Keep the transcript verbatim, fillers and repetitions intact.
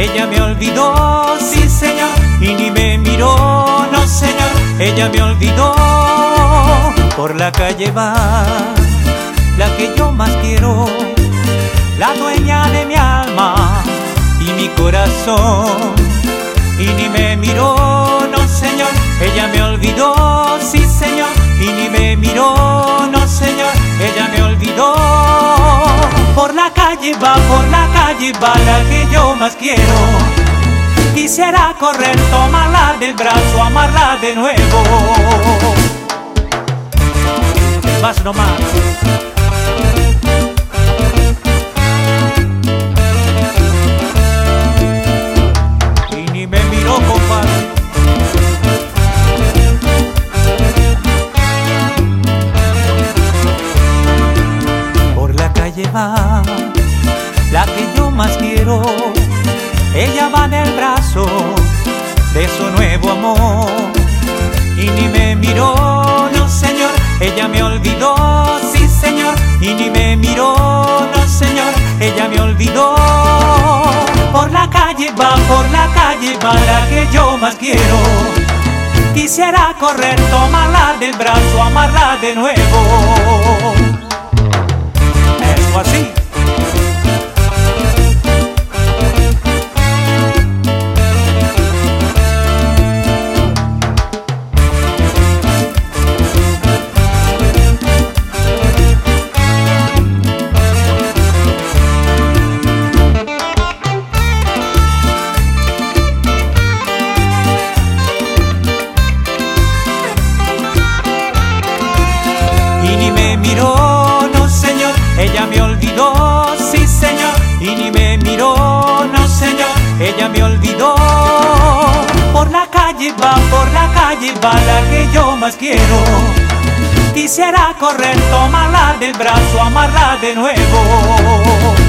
ella me olvidó, sí señor, y ni me miró, no señor, ella me olvidó. Por la calle va la que yo más quiero, la dueña de mi alma y mi corazón, y ni me miró, no señor, ella me olvidó, sí señor, y ni me miró, no señor, ella me olvidó. Por la calle va, por la calle va la que yo más quiero, quisiera correr, tomarla del brazo, amarla de nuevo. Más no más. Y ni me miró, compadre. Por la calle va la que yo más quiero, ella va en el brazo de su nuevo amor, y ni me miró, no señor, ella me olvidó, sí señor, y ni me miró, no señor, ella me olvidó. Por la calle va, por la calle va la que yo más quiero, quisiera correr, tomarla del brazo, amarla de nuevo. Eso así. Y ni me miró, no señor, ella me olvidó, sí señor, y ni me miró, no señor, ella me olvidó. Por la calle va, por la calle va la que yo más quiero, quisiera correr, tomarla del brazo, amarla de nuevo.